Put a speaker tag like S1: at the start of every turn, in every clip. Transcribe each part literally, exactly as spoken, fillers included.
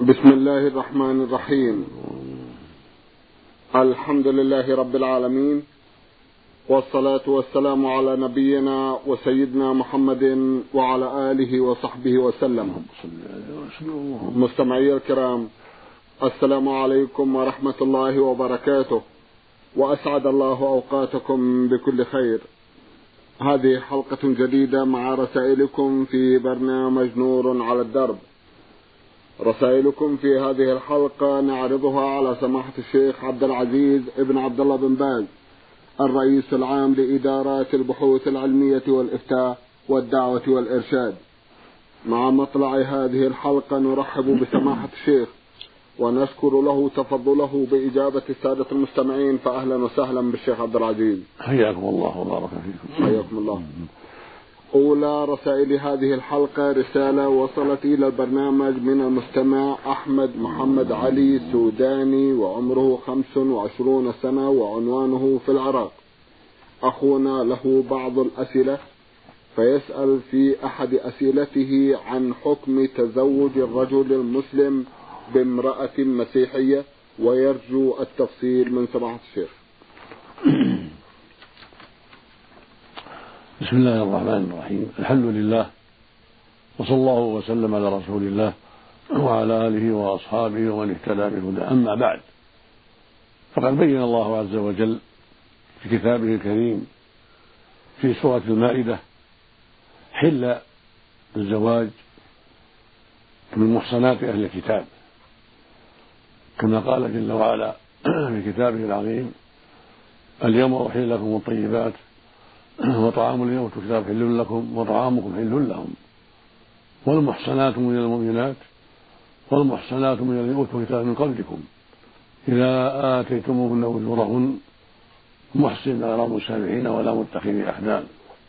S1: بسم الله الرحمن الرحيم. الحمد لله رب العالمين، والصلاة والسلام على نبينا وسيدنا محمد وعلى آله وصحبه وسلم. مستمعي الكرام، السلام عليكم ورحمة الله وبركاته، وأسعد الله أوقاتكم بكل خير. هذه حلقة جديدة مع رسائلكم في برنامج نور على الدرب. رسائلكم في هذه الحلقة نعرضها على سماحة الشيخ عبد العزيز ابن عبد الله بن باز، الرئيس العام لإدارات البحوث العلمية والإفتاء والدعوة والإرشاد. مع مطلع هذه الحلقة نرحب بسماحة الشيخ ونشكر له تفضله بإجابة السادة المستمعين، فأهلا وسهلا بالشيخ عبد العزيز.
S2: حياكم الله وبارك فيكم.
S1: حياكم الله. أولى رسائل هذه الحلقة رسالة وصلت إلى البرنامج من المستمع أحمد محمد علي سوداني، وعمره خمس وعشرون سنة، وعنوانه في العراق. أخونا له بعض الأسئلة، فيسأل في أحد أسئلته عن حكم تزوج الرجل المسلم بامرأة مسيحية، ويرجو التفصيل من سماحة الشيخ.
S2: بسم الله الرحمن الرحيم. الحمد لله، وصلى الله وسلم على رسول الله وعلى آله وأصحابه ومن اهتدى بهداه. أما بعد، فقد بين الله عز وجل في كتابه الكريم في سورة المائدة حل الزواج من محصنات أهل الكتاب، كما قال جل وعلا في كتابه العظيم: اليوم أحل لكم الطيبات وطعام الذين أوتوا الكتاب حل لكم وطعامكم حل لهم، والمحصنات من المؤمنات والمحصنات من الذين أوتوا الكتاب من قبلكم إذا آتيتموهن أجورهن محسن غير مسافحين ولا متخذي أخدان.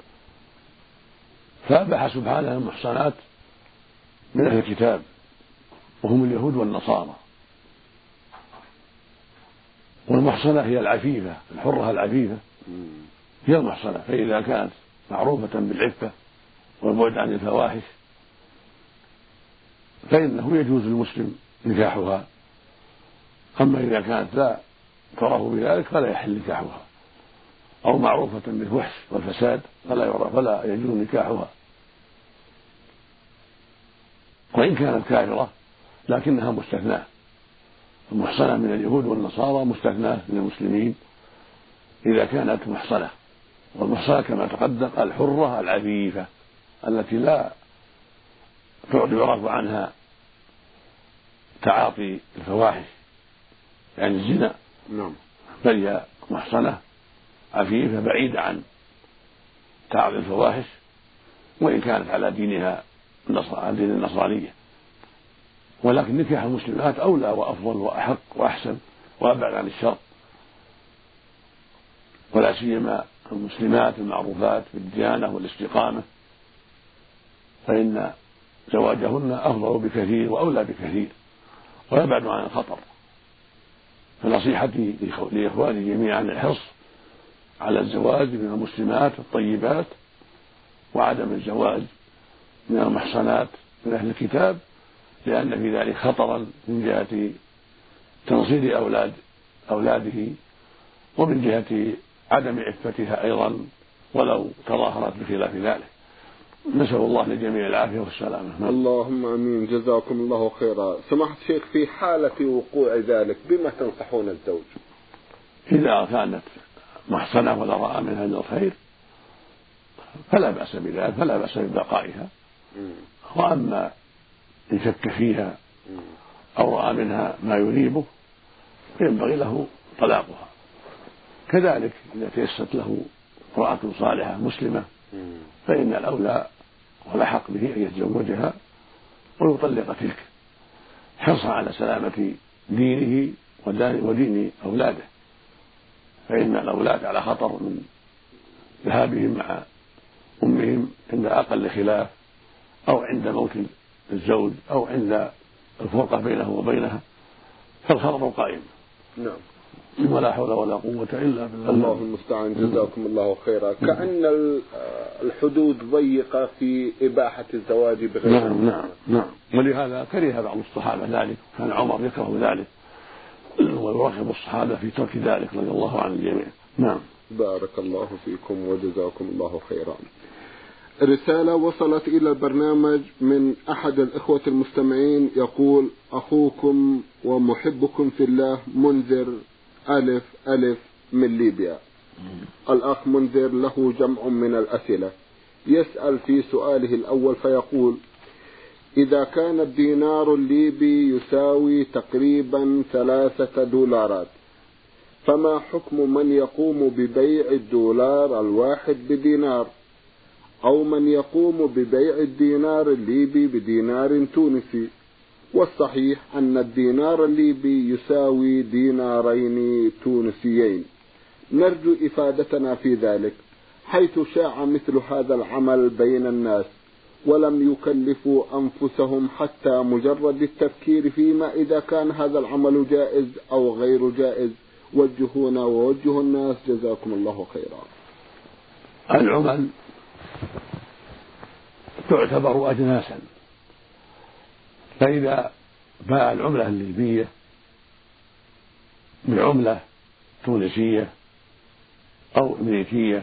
S2: فأباح سبحانه المحصنات من أهل الكتاب وهم اليهود والنصارى. والمحصنة هي العفيفة، الحرة العفيفة هي المحصنة، فإذا كانت معروفة بالعفة والبعد عن الفواحش فإنه يجوز للمسلم نكاحها. أما إذا كانت لا تعرف بذلك فلا يحل نكاحها، أو معروفة بالفحش والفساد فلا يعرف فلا يجوز نكاحها، وإن كانت كافرة لكنها مستثناة. المحصنة من اليهود والنصارى مستثناة من المسلمين إذا كانت محصنة. والمحصنة كما تقدم الحرة العفيفة التي لا يعرف عنها تعاطي الفواحش يعني الزنا، بل هي محصنة عفيفة بعيدة عن تعاطي الفواحش، وإن كانت على دينها دين النصرانية. ولكن نكاح المسلمات أولى وأفضل وأحق وأحسن وأبعد عن الشر، ولا سيما المسلمات المعروفات بالديانة والاستقامة، فإن زواجهن أفضل بكثير وأولى بكثير ويبعد عن الخطر. فنصيحتي لإخواني جميعا الحرص على الزواج من المسلمات الطيبات، وعدم الزواج من المحصنات من أهل الكتاب، لأن في ذلك خطرا من جهة تنصير أولاد أولاده، ومن جهة عدم عفتها أيضا ولو تظاهرت بخلاف ذلك. نسأل الله للجميع العافية والسلامة.
S1: اللهم آمين. جزاكم الله خيرا. سماحة الشيخ، في حالة وقوع ذلك بما تنصحون الزوج؟
S2: إذا كانت محصنة ولا رأى منها الخير فلا بأس بذلك، فلا بأس ببقائها. وأما إن شك فيها أو رأى منها ما يريبه فينبغي له طلاقها. كذلك إذا تيسرت له امرأة صالحة مسلمة فإن الأولى والأحق به أن يتزوجها ويطلق تلك، حرصا على سلامة دينه ودين أولاده، فإن الأولاد على خطر من ذهابهم مع أمهم عند أقل خلاف، أو عند موت الزوج، أو عند الفرقة بينه وبينها، فالخطر قائم.
S1: نعم.
S2: ولا حول ولا قوة إلا بالله.
S1: الله المستعان. جزاكم الله خيرا. كأن الحدود ضيقة في إباحة الزواج بغير.
S2: نعم نعم نعم. ولهذا كره بعض الصحابة ذلك، كان عمر يكره ذلك ويرغب الصحابة في ترك ذلك رضي الله عن الجميع. نعم.
S1: بارك الله فيكم وجزاكم الله خيرا. رسالة وصلت إلى البرنامج من أحد الإخوة المستمعين يقول: أخوكم ومحبكم في الله منذر ألف ألف من ليبيا. الأخ منذر له جمع من الأسئلة. يسأل في سؤاله الأول فيقول: إذا كان الدينار الليبي يساوي تقريبا ثلاثة دولارات، فما حكم من يقوم ببيع الدولار الواحد بدينار، أو من يقوم ببيع الدينار الليبي بدينار تونسي؟ والصحيح أن الدينار الليبي يساوي دينارين تونسيين. نرجو إفادتنا في ذلك، حيث شاع مثل هذا العمل بين الناس ولم يكلفوا أنفسهم حتى مجرد التفكير فيما إذا كان هذا العمل جائز أو غير جائز. وجهونا ووجهوا الناس، جزاكم الله خيرا.
S2: العمل تعتبر أجناسا، فإذا باع العملة الليبية بعملة تونسية أو أمريكية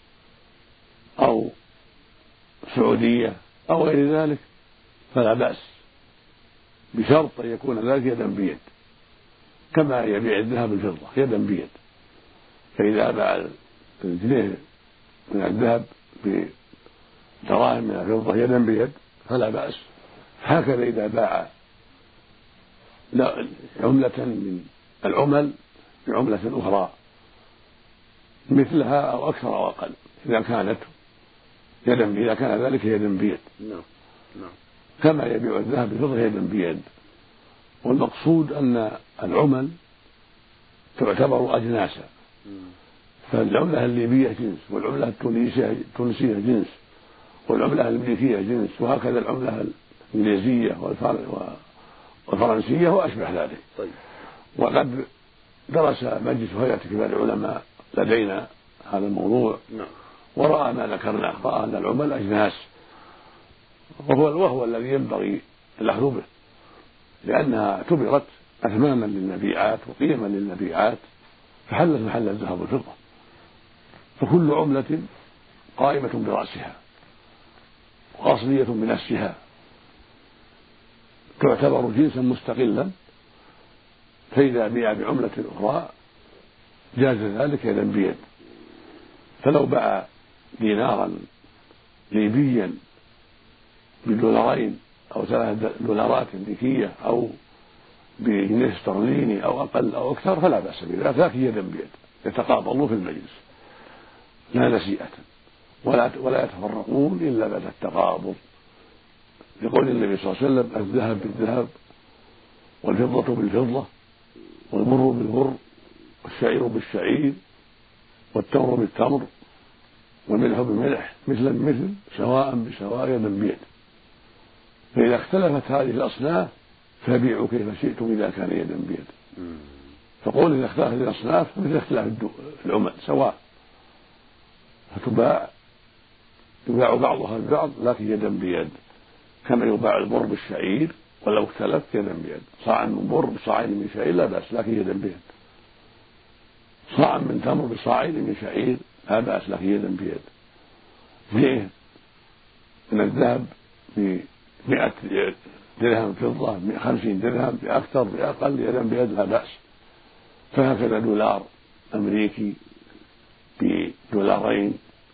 S2: أو سعودية أو غير ذلك فلا بأس، بشرط أن يكون ذلك يدا بيد، كما يبيع الذهب الفضة يدا بيد. فإذا باع الجنيه من الذهب بدراهم من الفضة يدا بيد فلا بأس. هكذا إذا باع عملة من العمل بعملة أخرى مثلها أو أكثر أو أقل، إذا كانت يدا بيد، إذا كان ذلك يدا بيد، كما يبيع الذهب بفضة يدا بيد. والمقصود أن العمل تعتبر أجناسا، فالعملة الليبية جنس، والعملة التونسية التونسية جنس، والعملة الأمريكية جنس، وهكذا العملة الإنجليزية والفرنسية وأشبه ذلك.
S1: طيب.
S2: وقد درس مجلس هيئة كبار العلماء لدينا هذا الموضوع، نعم. ورأى ما ذكرناه، رأى أن العمل أجناس، وهو وهو الذي ينبغي الأخذ به، لأنها اعتبرت أثمانا للمبيعات وقيما للمبيعات، فحلت محل الذهب والفضة. فكل عملة قائمة برأسها وأصلية بنفسها تعتبر جنسا مستقلا، فإذا بيع بعملة أخرى جاز ذلك يدا بيد. فلو باع دينارا ليبيا بدولارين أو ثلاث دولارات أمريكية أو بجنيه استرليني أو أقل أو أكثر فلا بأس بذلك، لكن يدا بيد يتقابلون في المجلس لا نسيئة، ولا ولا يتفرقون إلا بعد التقابض، لقول النبي صلى الله عليه وسلم: الذهب بالذهب والفضة بالفضة والبر بالبر والشعير بالشعير والتمر بالتمر والملح بالملح مثلا بمثل سواء بسواء يدا بيد. فإذا اختلفت هذه الأصناف فبيعوا كيف شئتم إذا كان يدا بيد. فقول إذا اختلفت هذه الأصناف مثل اختلاف العمل سواء، فتباع يباع بعضها البعض لكن يدا بيد، كما يباع البر بالشعير ولو اختلف يدا بيد. صاع من بر بصاعين من شعير لا بأس لكن يدا بيد، صاع من تمر بصاعين من شعير لا بأس لكن يدا بيد. بيع من الذهب بمئة درهم فضة خمسين درهم بأكثر بأقل يدا بيد لا بأس. فهكذا دولار أمريكي بدولارين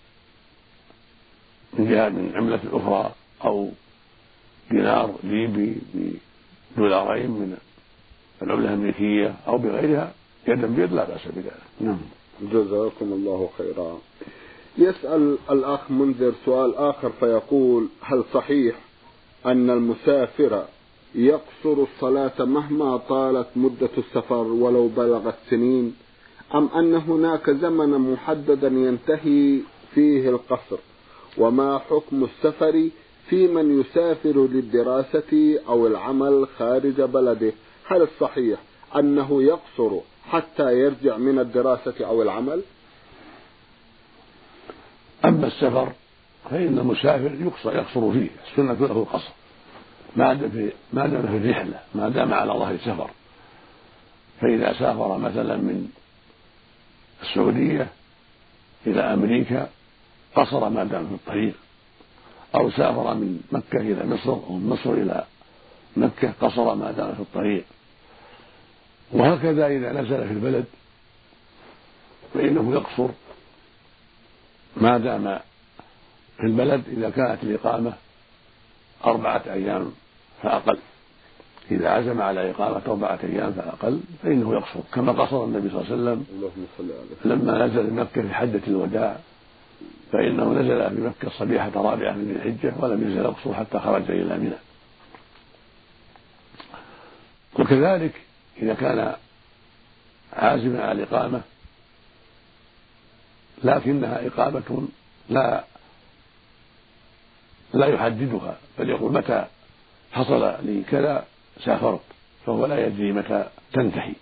S2: من جهة من عملة أخرى، أو دينار ليبي بدولارين من العملة الأمريكية أو بغيرها يدا بيد لا بأس بذلك. نعم.
S1: جزاكم الله خيرا. يسأل الأخ منذر سؤال آخر فيقول: هل صحيح أن المسافر يقصر الصلاة مهما طالت مدة السفر ولو بلغت سنين، أم أن هناك زمنا محددا ينتهي فيه القصر؟ وما حكم السفر في من يسافر للدراسة أو العمل خارج بلده؟ هل الصحيح أنه يقصر حتى يرجع من الدراسة أو العمل؟
S2: أما السفر فإن المسافر يقصر يقصر فيه، السنة له القصر ما دام في ما دام في الرحلة، ما دام على ظهر سفر. فإذا سافر مثلا من السعودية إلى أمريكا قصر ما دام في الطريق، أو سافر من مكة إلى مصر أو من مصر إلى مكة قصر ما دام في الطريق. وهكذا إذا نزل في البلد فإنه يقصر ما دام في البلد إذا كانت الإقامة أربعة أيام فأقل. إذا عزم على إقامة أربعة أيام فأقل فإنه يقصر، كما قصر النبي صلى الله عليه وسلم لما نزل مكة في حجة الوداع، فإنه نزل في مكة صبيحة رابعة من ذي الحجة ولم يزل يقصر حتى خرج إلى منى. وكذلك إذا كان عازما على الإقامة لكنها إقامة لا لا يحددها، بل يقول متى حصل لي كذا سافرت، فهو لا يدري متى تنتهي.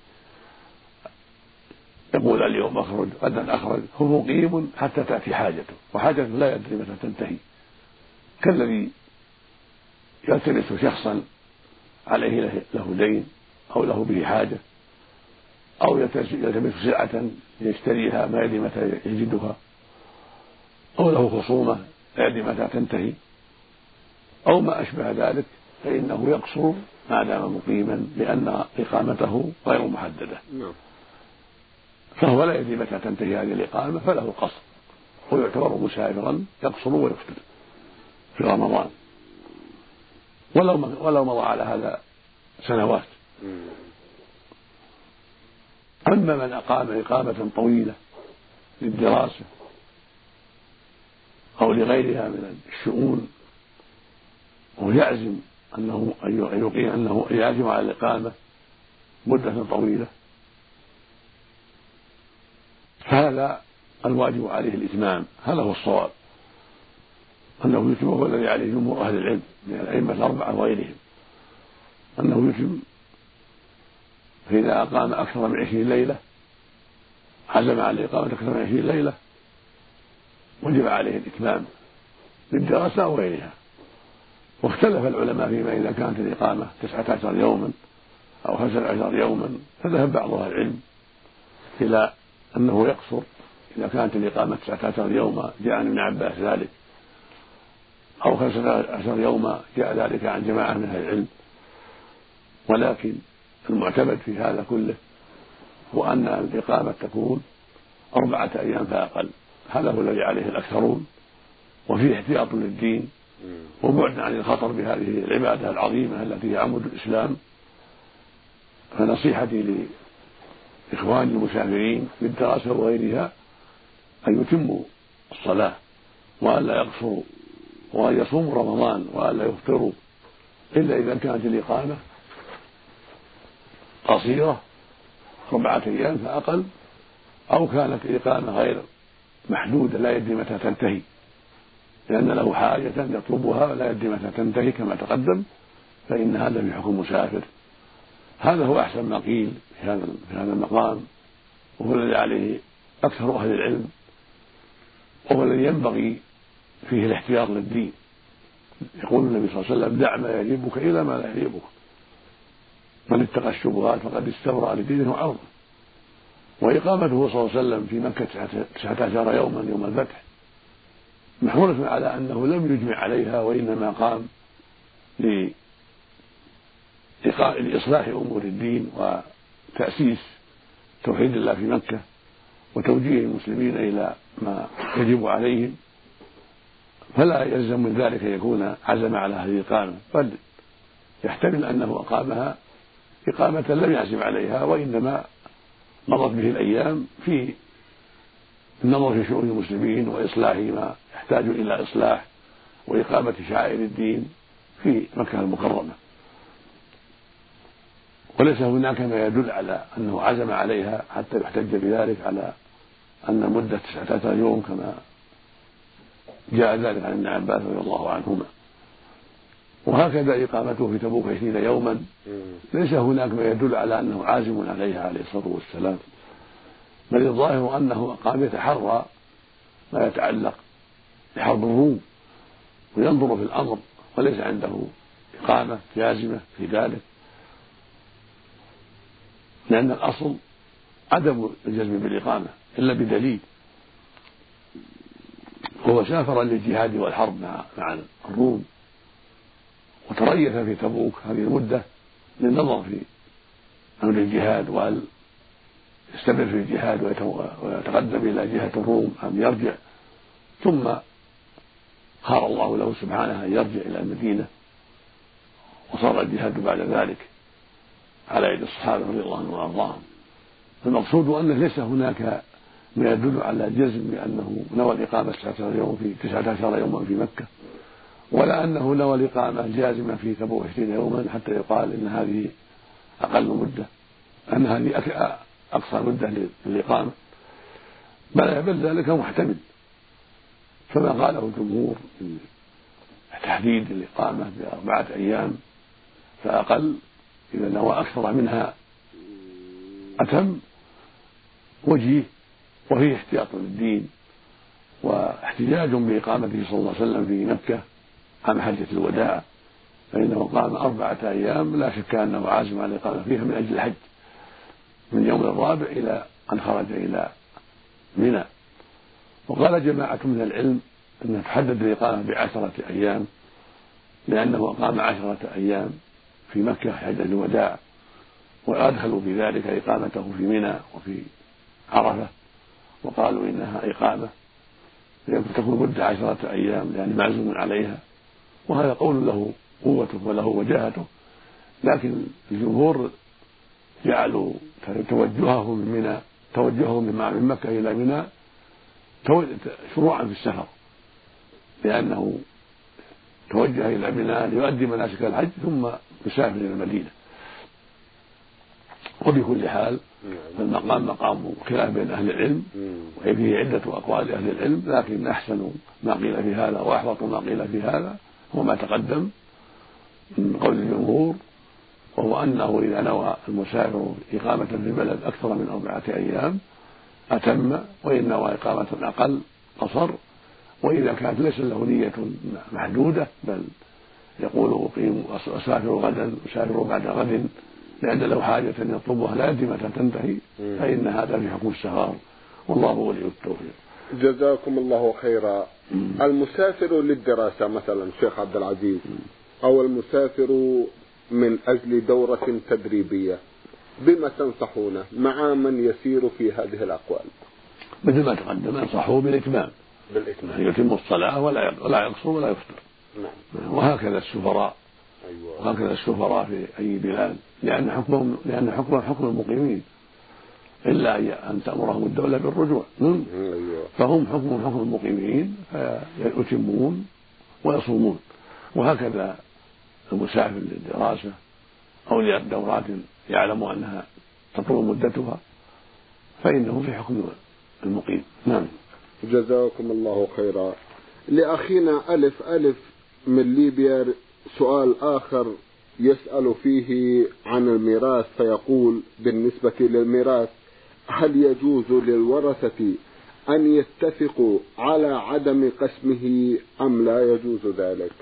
S2: يقول اليوم أخرج غدا أخرج، هو مقيم حتى تأتي حاجته، وحاجته لا يدري متى تنتهي، كالذي يلتمس شخصا عليه له دين أو له به حاجة، أو يلتمس سلعة يشتريها ما يدري متى يجدها، أو له خصومة لا يدري متى تنتهي، أو ما أشبه ذلك، فإنه يقصر ما دام مقيما لأن إقامته غير محددة، فهو لا يدري متى تنتهي هذه الإقامة فله القصر، ويعتبر مسافرا يقصر ويفطر في رمضان ولو ولو مضى على هذا سنوات. أما من أقام إقامة طويلة للدراسة أو لغيرها من الشؤون ويعزم أنه أن يقيم أنه يعزم على الإقامة مدة طويلة، فهذا الواجب عليه الإتمام، هذا هو الصواب، أنه يتم، هو الذي عليه جمهور أهل العلم من الأئمة الأربعة وغيرهم، أنه يتم. فإذا أقام أكثر من عشرين ليلة، عزم على الإقامة أكثر من عشرين ليلة، وجب عليه الإتمام للدراسة أو غيرها. واختلف العلماء فيما إذا كانت الإقامة تسعة عشر يوما أو خمسة عشر يوما، فذهب بعض أهل العلم إلى أنه يقصر إذا كانت الإقامة تسعة عشر يوما، جاء عن ابن عباس ذلك، أو خمسة عشر يوما جاء ذلك عن جماعة من أهل العلم. ولكن المعتمد في هذا كله هو أن الإقامة تكون أربعة أيام فأقل، هذا هو الذي عليه الأكثرون، وفيه احتياط للدين وبعد عن الخطر بهذه العبادة العظيمة التي هي عمود الإسلام. فنصيحتي لإخواني المسافرين بالدراسة وغيرها أن يتموا الصلاة وأن لا يقصروا، وأن يصوموا رمضان وأن لا يفطروا، إلا إذا كانت الإقامة قصيرة أربعة أيام فأقل، أو كانت الإقامة غير محدودة لا يدري متى تنتهي لأن له حاجة يطلبها لا يدري متى تنتهي كما تقدم، فإن هذا في حكم مسافر. هذا هو أحسن ما قيل في هذا في هذا المقام، وهو الذي عليه أكثر أهل العلم، وهو الذي ينبغي فيه الاحتياط للدين. يقول النبي صلى الله عليه وسلم: دع ما يعجبك إلى ما لا يعجبك، من اتقى الشبهات فقد استبرأ لدينه وعرضه. وإقامته صلى الله عليه وسلم في مكة تسعة عشر يوما يوم الفتح محمولة على أنه لم يجمع عليها، وإنما قام لإصلاح أمور الدين وتأسيس توحيد الله في مكة وتوجيه المسلمين إلى ما يجب عليهم، فلا يلزم من ذلك أن يكون عزم على هذه الإقامة، بل يحتمل أنه أقامها إقامة لم يعزم عليها، وإنما مضت به الأيام في النظر في شؤون المسلمين وإصلاح ما يحتاج إلى إصلاح وإقامة شعائر الدين في مكة المكرمة. وليس هناك ما يدل على أنه عزم عليها حتى يحتج بذلك على أن مدة تسعة عشر يوم كما جاء ذلك عن ابن عباس رضي الله عنهما. وهكذا إقامته في تبوك عشرين يوما ليس هناك ما يدل على أنه عازم عليها عليه الصلاة والسلام، بل الظاهر أنه قام يتحرى ما يتعلق بحرب الروم وينظر في الأمر، وليس عنده إقامة جازمة في ذلك، لأن الأصل عدم الجزم بالإقامة إلا بدليل. هو سافر للجهاد والحرب مع الروم وتريث في تبوك هذه المدة للنظر في أمر الجهاد، وهل يستمر في الجهاد ويتقدم إلى جهة الروم أم يرجع، ثم خار الله له سبحانه أن يرجع إلى المدينة، وصار الجهاد بعد ذلك على يد الصحابة رضي الله عنهم وأرضاهم. المقصود أنه ليس هناك ما يدل على جزم بأنه نوى الإقامة تسعة عشر يوما في مكة، ولا أنه نوى الإقامة جازمة في تبوك عشرين يوما حتى يقال إن هذه أقل مدة، أن هذه أقصى مدة للإقامة، بل بل ذلك محتمل، فما قاله الجمهور من تحديد الإقامة بأربعة أيام فأقل إذا نوى أكثر منها أتم وجيه، وفيه احتياط للدين واحتجاج بإقامته صلى الله عليه وسلم في مكة عام حجة الوداع، فإنه قام أربعة أيام لا شك أنه عازم على الإقامة فيها من أجل الحج من يوم الرابع إلى أن خرج إلى منى. وقال جماعة من العلم أن تحدد الإقامة بعشرة أيام، لأنه قام عشرة أيام في مكة حجة الوداع، وأدخلوا في ذلك إقامته في منى وفي عرفة، وقالوا إنها إقامة تكون مدة عشرة أيام يعني معزوم عليها، وهذا قول له قوته وله وجاهته، لكن الجمهور جعلوا توجههم من منى توجههم من مكة إلى منى شروعا في السفر، لأنه توجه إلى منى ليؤدي مناسك الحج ثم يسافر إلى المدينة. وبكل حال فالمقام مقام خلاف بين أهل العلم، وفيه عدة أقوال أهل العلم، لكن أحسن ما قيل في هذا وأحوط ما قيل في هذا هو ما تقدم من قول الجمهور، وهو أنه إذا نوى المسافر إقامة في البلد أكثر من أربعة أيام أتم، وإن نوى إقامة أقل قصر، وإذا كانت ليس له نية محدودة بل يقول أقيم أسافر غدا أسافر بعد غد لأن له حاجة يطلبها لا يدري متى تنتهي، فإن هذا في حكم السفر، والله ولي التوفيق.
S1: جزاكم الله خيرا. المسافر للدراسة مثلا شيخ عبد العزيز، أو المسافر من أجل دورة تدريبية، بما تنصحونه مع من يسير في هذه الأقوال؟
S2: مثل ما تقدم انصحوه بالإتمام
S1: بالإتمام
S2: يتم الصلاة ولا ولا يقصر ولا يفطر.
S1: نعم.
S2: وهكذا السفراء
S1: أيوة.
S2: وهكذا السفراء في أي بلاد، لأن حكمهم لأن حكمهم حكم المقيمين إلا أن تأمرهم الدولة بالرجوع،
S1: أيوة.
S2: فهم حكمهم حكم المقيمين فيتمون ويصومون. وهكذا المسافر للدراسة أو لدورات يعلم أنها تطول مدتها فإنه في حكم المقيم. نعم.
S1: جزاكم الله خيرا. لأخينا ألف ألف من ليبيا سؤال آخر يسأل فيه عن الميراث، فيقول بالنسبة للميراث هل يجوز للورثة أن يتفقوا على عدم قسمه أم لا يجوز ذلك؟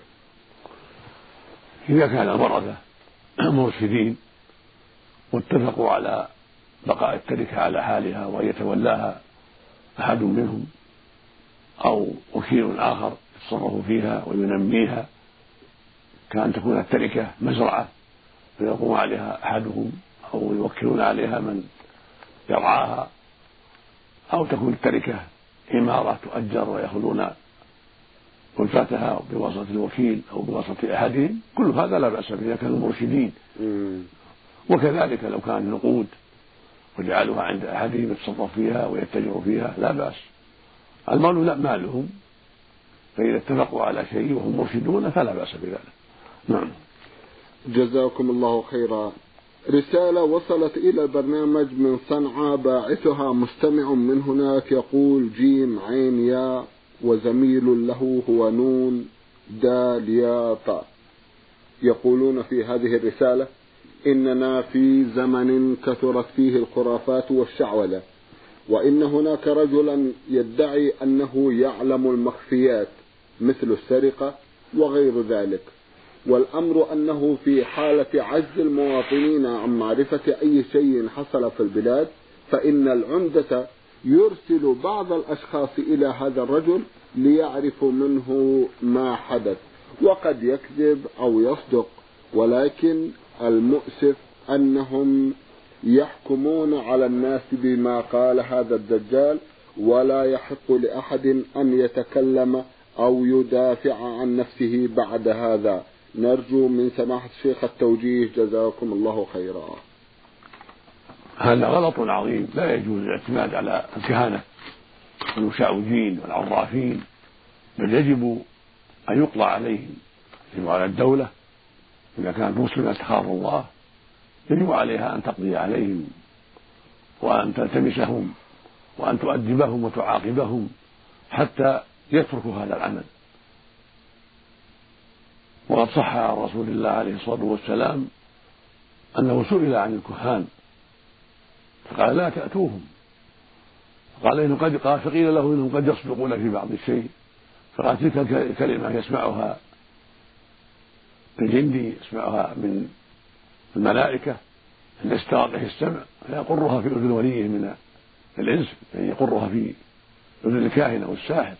S2: إذا كان الورثة مرشدين واتفقوا على بقاء التركة على حالها وأن يتولاها أحد منهم أو وكيل آخر يتصرف فيها وينميها، كأن تكون التركة مزرعة فيقوم عليها أحدهم أو يوكلون عليها من يرعاها، أو تكون التركة إمارة تؤجر ويأخذون ألفتها بواسطة الوكيل أو بواسطة أحدهم، كل هذا لا بأس به إذا كانوا مرشدين. وكذلك لو كان نقود وجعلوها عند أحدهم يتصرف فيها ويتجر فيها لا بأس، المال لا مالهم، فإذا اتفقوا على شيء وهم مرشدون فلا بأس بذلك. نعم.
S1: جزاكم الله خيرا. رسالة وصلت إلى البرنامج من صنعاء، باعثها مستمع من هناك يقول جيم عين يا وزميل له هو نون دال يا طاء. يقولون في هذه الرسالة: إننا في زمن كثرت فيه الخرافات والشعوذة، وإن هناك رجلا يدعي أنه يعلم المخفيات مثل السرقة وغير ذلك، والأمر أنه في حالة عجز المواطنين عن معرفة أي شيء حصل في البلاد، فإن العمدة يرسل بعض الأشخاص إلى هذا الرجل ليعرفوا منه ما حدث، وقد يكذب أو يصدق، ولكن المؤسف أنهم يحكمون على الناس بما قال هذا الدجال، ولا يحق لأحد أن يتكلم أو يدافع عن نفسه بعد هذا. نرجو من سماحة الشيخ التوجيه، جزاكم الله خيرا.
S2: هذا غلط عظيم، لا يجوز الاعتماد على الكهنة والمشعوذين والعرافين، بل يجب أن يقضى عليهم. يجب على الدولة إذا كانت مسلمة تخاف الله يجب عليها أن تقضي عليهم وأن تلتمسهم وأن تؤدبهم وتعاقبهم حتى يتركوا هذا العمل. وقد صح عن رسول الله عليه الصلاة والسلام أنه سئل عن الكهان فقال: لا تأتوهم. فقال إنه قد قال فقيل له إنهم قد يصدقون في بعض الشيء، فقال: تلك الكلمة يسمعها الجندي، يسمعها من الملائكة التي استغرق السمع، فيقرها في أذن وليه من الإنس، يعني يقرها في أذن الكاهن أو الساحر،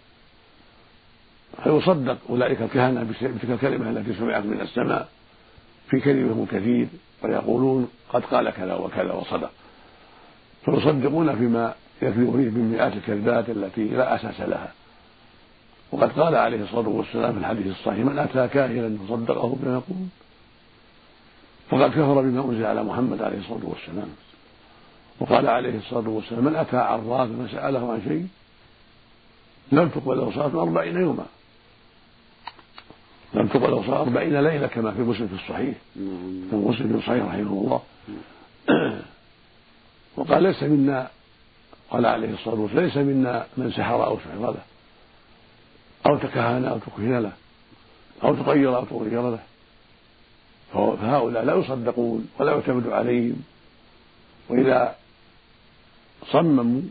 S2: فيصدق أولئك الكهنة بتلك الكلمة التي سمعت من السماء في كلمهم كثير، ويقولون قد قال كذا وكذا وصدق، فيصدقون فيما يكذب فيه من مئات الكذبات التي لا أساس لها. وقد قال عليه الصلاة والسلام في الحديث الصحيح: من أتى كاهنا فصدقه بما يقول فقد كفر بما أنزل على محمد عليه الصلاة والسلام. وقال عليه الصلاة والسلام: من أتى عرافا فسأله عن شيء لم تقبل له صلاة أربعين يوما، لم تقبل له صلاة أربعين ليلة، كما في مسلم في الصحيح، في مسلم في الصحيح رحمه الله. وقال: ليس منا، قال عليه الصلاة والسلام: ليس منا من سحر أو سحر له أو تكهن أو تكهن له أو تطير أو تغير له. فهؤلاء لا يصدقون ولا يعتمد عليهم، وإذا صمموا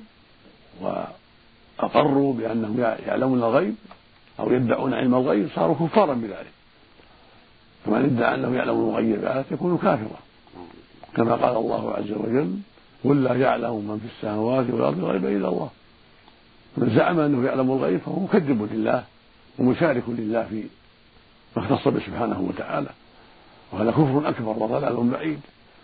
S2: وأقروا بأنهم يعلمون الغيب أو يدعون علم الغيب صاروا كفارا بذلك. فمن ادعى أنه يعلم الغيبات يكون كافرا، كما قال الله عز وجل: قل لا يعلم من في السماوات والأرض الغيب إلا الله. من زعم أنه يعلم الغيب فهو مكذب لله ومشارك لله في ما اختص به سبحانه وتعالى، وهذا كفر أكبر وضلال بعيد.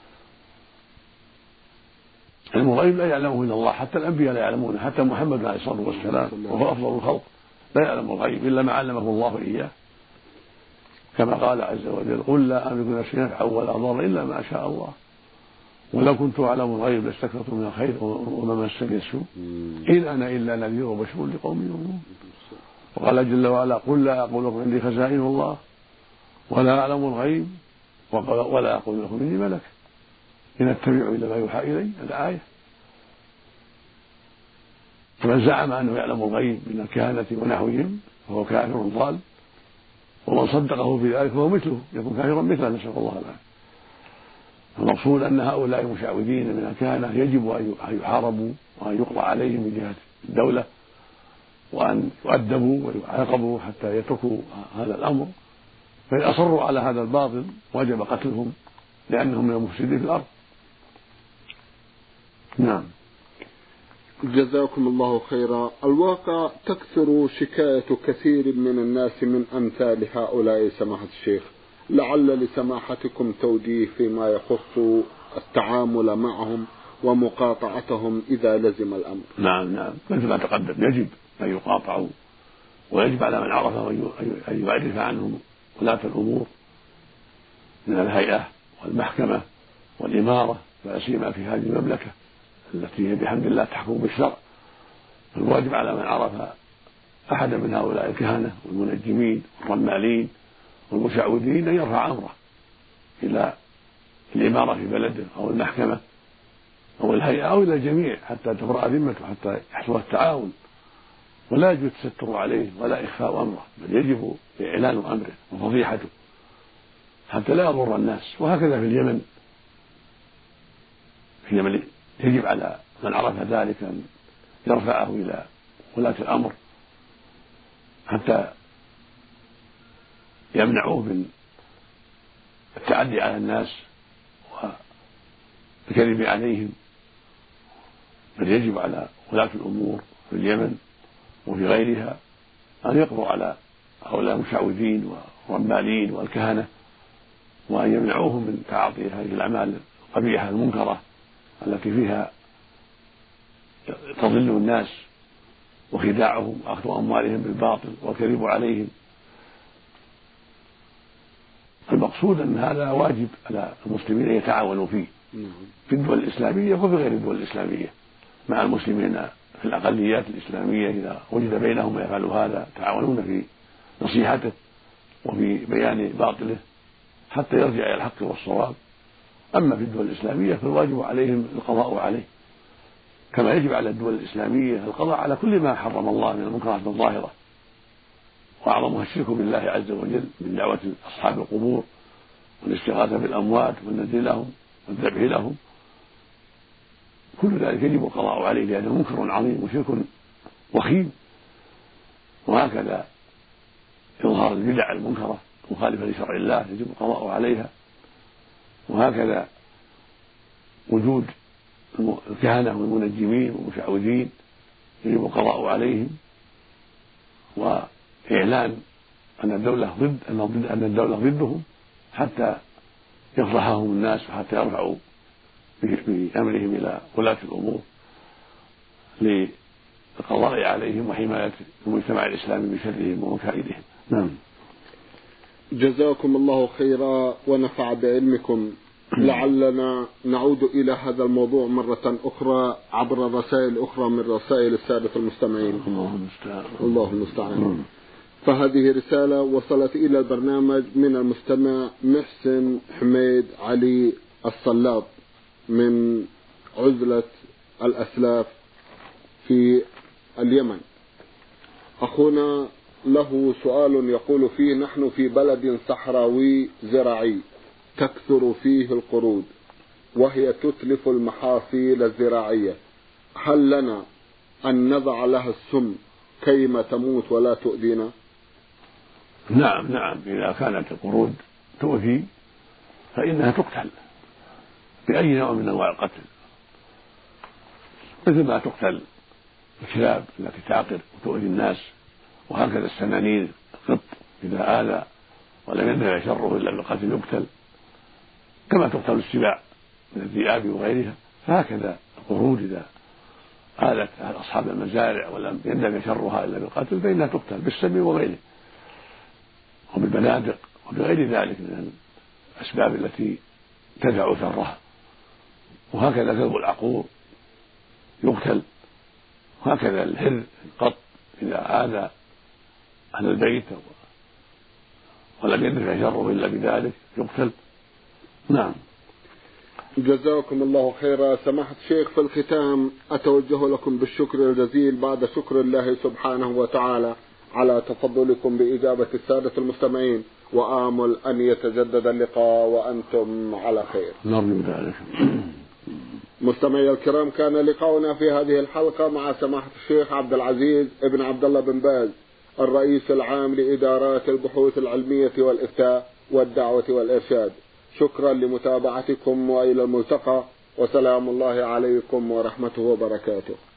S2: علم الغيب لا يعلمه إلا الله، حتى الأنبياء لا يعلمونه، حتى محمد عليه الصلاة والسلام وهو أفضل الخلق لا يعلم الغيب إلا ما علمه الله إياه، كما قال عز وجل: قل لا أملك نفسي نفعا ولا ضرا إلا ما شاء الله ولو كنت أعلم الغيب لاستكثرت من الخير وما مسني السوء إن أنا إلا نذير وبشير لقوم يؤمنون. وقال جل وعلا: قل لا أقول لكم عندي خزائن الله ولا أعلم الغيب ولا أقول لكم إني ملك إن أتبع إلا ما يوحى إلي. الآية. فمن زعم أنه يعلم الغيب من الكهنة ونحوهم فهو كافر ضال، ومن صدقه في ذلك فهو مثله، يكون كافرا مثله، نسأل الله العافية. المقصود أن هؤلاء المشعوذين من الكهنة يجب أن يحاربوا وأن يقضى عليهم من جهة الدولة، وأن يؤدبوا ويعاقبوا حتى يتركوا هذا الأمر، فإن أصروا على هذا الباطل وجب قتلهم لأنهم من المفسدين في الأرض. نعم.
S1: جزاكم الله خيرا. الواقع تكثر شكاية كثير من الناس من أمثال هؤلاء سماحة الشيخ، لعل لسماحتكم توجيه فيما يخص التعامل معهم ومقاطعتهم إذا لزم الأمر.
S2: نعم نعم مثل ما تقدم، يجب أن يقاطعوا، ويجب على من عرفهم أن يعرف عنهم ولاة الأمور من الهيئة والمحكمة والإمارة، لا سيما في هذه المملكة التي هي بحمد الله تحكم بالشرع. فالواجب على من عرف أحدا من هؤلاء الكهنة والمنجمين والرمالين والمشعوذين أن يرفع أمره إلى الإمارة في بلده أو المحكمة أو الهيئة أو إلى الجميع حتى تبرأ ذمته، حتى يحصل التعاون، ولا يجب التستر عليه ولا إخفاء أمره، بل يجب إعلان أمره وفضيحته حتى لا يضر الناس. وهكذا في اليمن في اليمن يجب على من عرف ذلك أن يرفعه إلى ولاة الأمر حتى يمنعوه من التعدي على الناس والكذب عليهم، بل يجب على ولاة الأمور في اليمن وفي غيرها أن يقضوا على هؤلاء المشعوذين والرمالين والكهنة، وأن يمنعوهم من تعاطي هذه الأعمال القبيحة المنكرة التي فيها تضل الناس وخداعهم وأخذ أموالهم بالباطل والكذب عليهم. المقصود أن هذا واجب على المسلمين أن يتعاونوا فيه في الدول الإسلامية وفي غير الدول الإسلامية مع المسلمين في الأقليات الإسلامية. إذا وجد بينهم يفعل هذا تعاونون في نصيحته وفي بيان باطله حتى يرجع إلى الحق والصواب. أما في الدول الإسلامية فالواجب عليهم القضاء عليه، كما يجب على الدول الإسلامية القضاء على كل ما حرم الله من المنكرات الظاهرة، وأعظمها الشرك بالله عز وجل من دعوة أصحاب القبور والاستغاثة بالأموات والنذر لهم والذبح لهم. كل ذلك يجب القضاء عليه لأنه منكر عظيم وشرك وخيم. وهكذا إظهار البدع المنكرة مخالفة لشرع الله يجب القضاء عليها. وهكذا وجود الكهنة والمنجمين والمشعوذين يجب القضاء عليهم، وإعلان أن الدولة ضد أن الدولة ضدهم حتى يفضحهم الناس وحتى يرفعوا بأمرهم إلى ولاة الأمور للقضاء عليهم وحماية المجتمع الإسلامي من شرهم ومكائدهم. نعم.
S1: جزاكم الله خيرا ونفع بعلمكم. لعلنا نعود إلى هذا الموضوع مرة أخرى عبر رسائل أخرى من رسائل السادة المستمعين.
S2: الله المستعان.
S1: الله المستعان. فهذه رسالة وصلت إلى البرنامج من المستمع محسن حميد علي الصلاب من عزلة الأسلاف في اليمن. أخونا له سؤال يقول فيه: نحن في بلد صحراوي زراعي تكثر فيه القرود وهي تتلف المحاصيل الزراعية، هل لنا أن نضع لها السم كيما تموت ولا تؤذينا؟
S2: نعم نعم إذا كانت القرود تؤذي فإنها تقتل بأي نوع من أنواع القتل، مثل ما تقتل الكلاب التي تعقر وتؤذي الناس، وهكذا السنانير القط إذا آذى ولم يندفع شره إلا بالقتل يقتل، كما تقتل السباع من الذئاب وغيرها. فهكذا القرود إذا آذت أصحاب المزارع ولم يندفع شرها إلا بالقتل فإنها تقتل بالسم وغيره وبالبنادق وبغير ذلك من الأسباب التي تدفع شرها. وهكذا كلب العقور يقتل، وهكذا الهر القط إذا آذى أهل البيت ولم يندفع شره إلا بذلك يقتل. نعم.
S1: جزاكم الله خيرا. سماحة الشيخ، في الختام أتوجه لكم بالشكر الجزيل بعد شكر الله سبحانه وتعالى على تفضلكم بإجابة السادة المستمعين، وآمل أن يتجدد اللقاء وأنتم على خير.
S2: نرجو ذلك.
S1: مستمعي الكرام، كان لقاؤنا في هذه الحلقة مع سماحة الشيخ عبد العزيز ابن عبد الله بن باز، الرئيس العام لإدارات البحوث العلمية والإفتاء والدعوة والإرشاد. شكرا لمتابعتكم وإلى الملتقى، وسلام الله عليكم ورحمته وبركاته.